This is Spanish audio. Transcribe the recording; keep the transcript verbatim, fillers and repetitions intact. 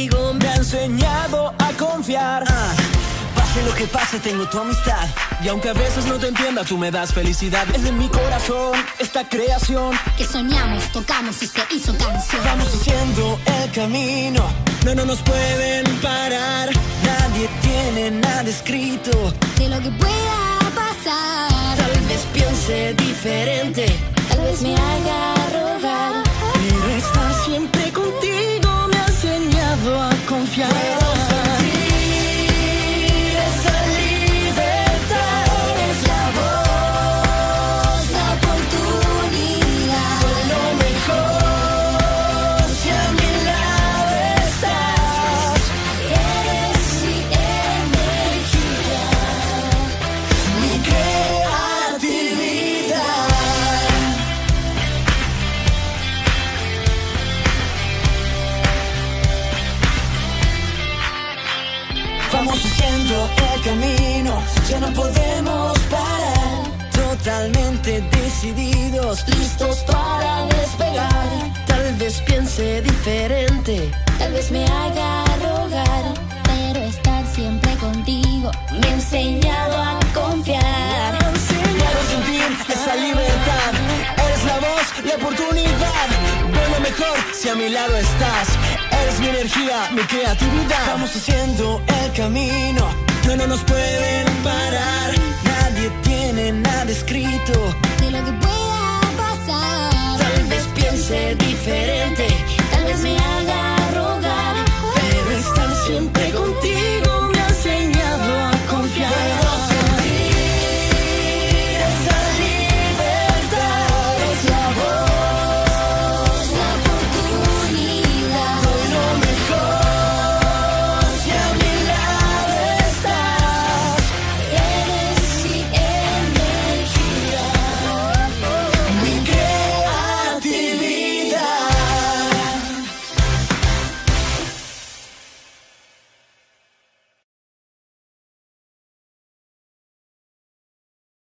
contigo me ha enseñado a confiar. Ah, pase lo que pase, tengo tu amistad. Y aunque a veces no te entienda, tú me das felicidad. Es de mi corazón esta creación que soñamos, tocamos y se hizo canción. Vamos haciendo el camino, no, no nos pueden parar. Nadie tiene nada escrito de lo que pueda pasar. Tal vez piense diferente, tal vez me haga rogar, pero estar siempre contigo me ha enseñado a confiar. Puedo sentir esa libertad. Eres la voz, la oportunidad. Soy lo mejor si a mi lado estás. Eres mi energía, mi creatividad. Vamos haciendo el camino, ya no podemos parar. Totalmente decididos, listos para despegar. Tal vez piense diferente, tal vez me haga rogar, pero estar siempre contigo me ha enseñado a confiar. me ha enseñado a sentir esa libertad. Eres la voz, la oportunidad. Ve lo mejor si a mi lado estás. Eres mi energía, mi creatividad. Vamos haciendo el camino, no, no nos pueden parar.